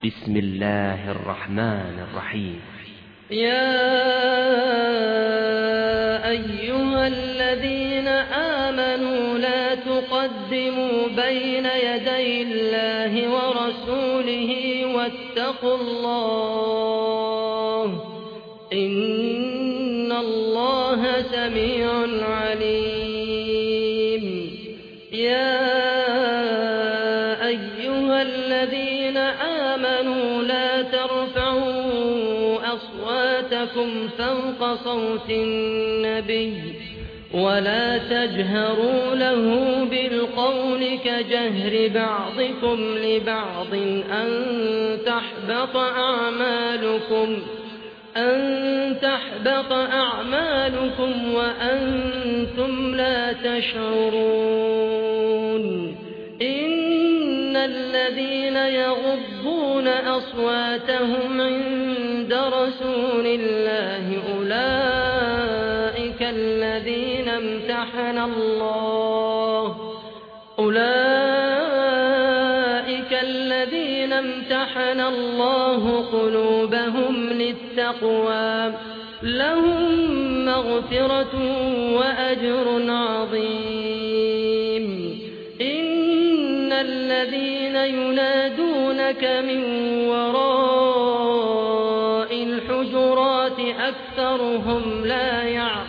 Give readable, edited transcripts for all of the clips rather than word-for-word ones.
بسم الله الرحمن الرحيم. يا أيها الذين آمنوا لا تقدموا بين يدي الله ورسوله واتقوا الله إن الله سميع عليم. يا أيها الذين آمنوا لا ترفعوا أصواتكم فوق صوت النبي ولا تجهروا له بالقول كجهر بعضكم لبعض أن تحبط أعمالكم وأنتم لا تشعرون. إن الذين يغضون أصواتهم عند رسول الله أولئك الذين امتحن الله قلوبهم للتقوى لهم مغفرة وأجر عظيم. إن الذين ينادونك من وراء الحجرات أكثرهم لا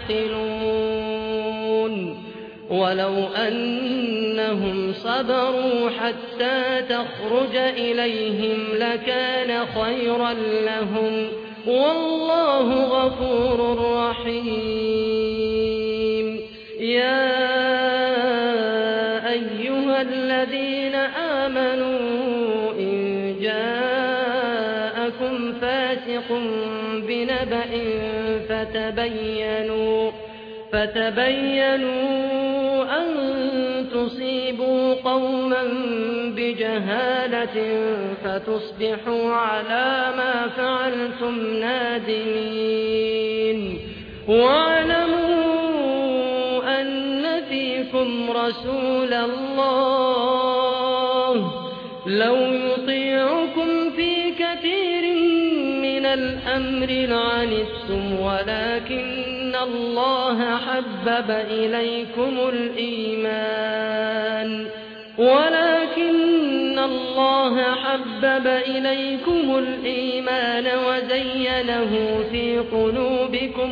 يعقلون. ولو أنهم صبروا حتى تخرج إليهم لكان خيرا لهم والله غفور رحيم. يا أيها الذين آمنوا إن جاءكم فاسق بنبأ فتبينوا أن تصيبوا قوما بجهالة فتصبحوا على ما فعلتم نادمين. واعلموا أن فيكم رسول الله لو يطيعكم في كثير من الأمر لعنتم ولكن الله حبب إليكم الإيمان وزينه في قلوبكم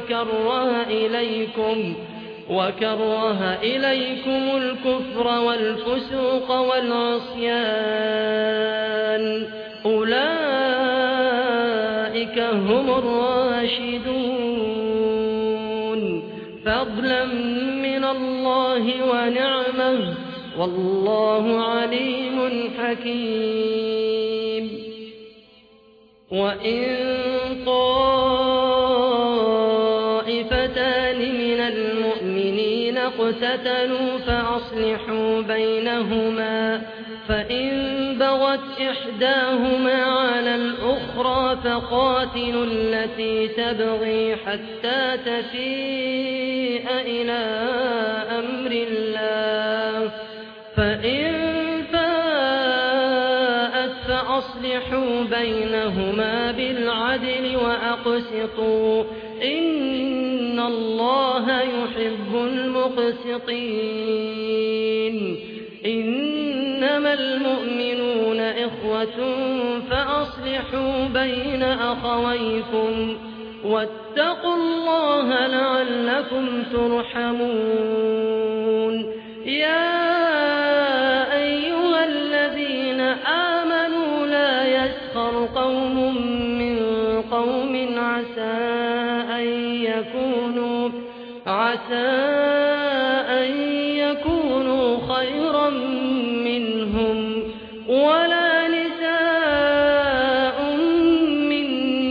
وكره إليكم الكفر والفسوق والعصيان أولئك هم الراشدون فضلا من الله ونعمه والله عليم حكيم. وإن طائفتان من المؤمنين اقتتلوا فأصلحوا بينهما فإن بغت إحداهما على الأخرى فقاتلوا التي تبغي حتى تفيء إلى أمر الله فإن فاءت فأصلحوا بينهما بالعدل وأقسطوا إن الله يحب المقسطين. إنما المؤمنون إخوة فأصلحوا بين أخويكم واتقوا الله لعلكم ترحمون. يا أيها الذين آمنوا لا يسخر قوم من قوم عسى أن يكونوا خيرا منهم ولا نساء من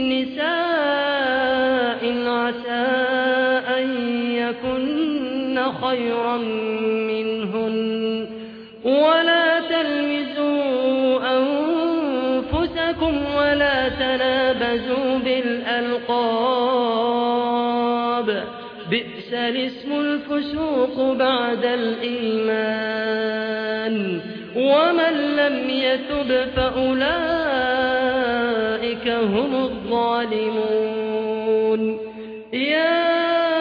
نساء عسى أن يكن خيرا منهن ولا تلمزوا أنفسكم ولا تنابزوا بالألقاب بئس الاسم الفسوق بعد الإيمان ومن لم يتب فأولئك أولئك هم الظالمون. يا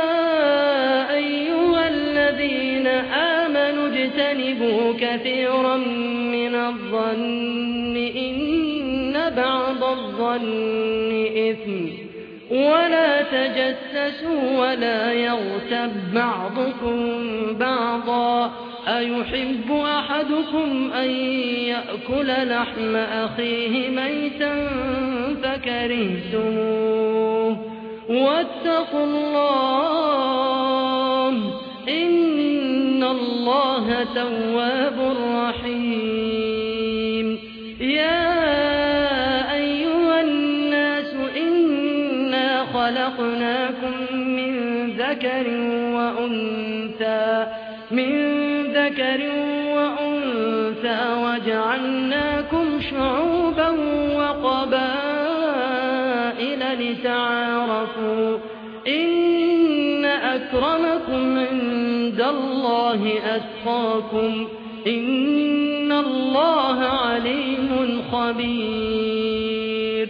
أيها الذين آمنوا اجتنبوا كثيرا من الظن إن بعض الظن إثم ولا تجسسوا ولا يغتب بعضكم بعضا أيحب أحدكم أن يأكل لحم أخيه ميتا فكرهتموه واتقوا الله إن الله تواب رحيم. يا أيها الناس إنا خلقناكم من ذكر وأنثى وجعلناكم شعوبا وقبائل لتعارفوا إن أكرمكم عند الله أتقاكم إن الله عليم خبير.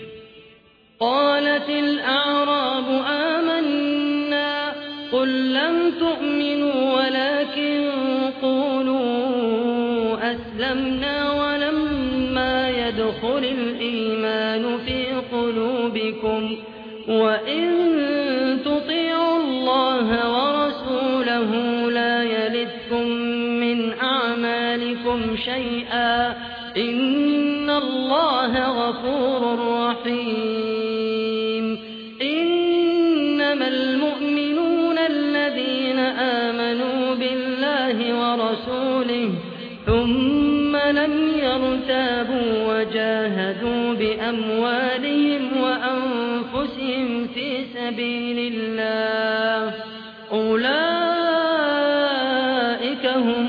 قالت الأعراب آمنا قل لم تؤمنوا ولكن قولوا أسلمنا ولما يدخل الإيمان في قلوبكم وإن تطيعوا الله ورسوله لا يلدكم من أعمالكم شيئا إن الله غفور رحيم. إنما المؤمنون الذين آمنوا بالله ورسوله ثم لم يرتابوا وجاهدوا بأموالهم وأنفسهم في سبيل الله أولئك هم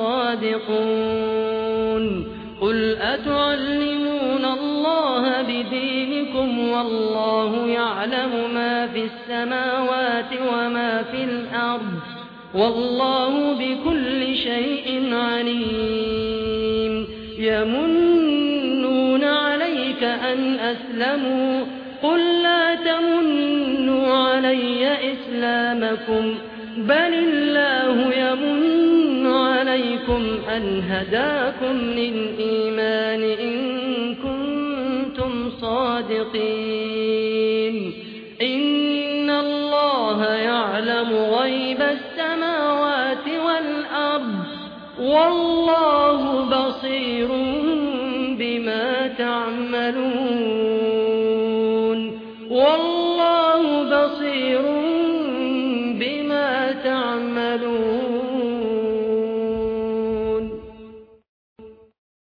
الصادقون. قل أتعلمون الله بدينكم والله يعلم ما في السماوات وما في الأرض والله بكل شيء عليم. يمنون عليك أن أسلموا قل لا تمنوا علي إسلامكم بل الله يمن عليكم أن هداكم للإيمان إن كنتم صادقين. إن الله يعلم غيب السماوات والأرض والله بصير بما تعملون والله بصير بما تعملون.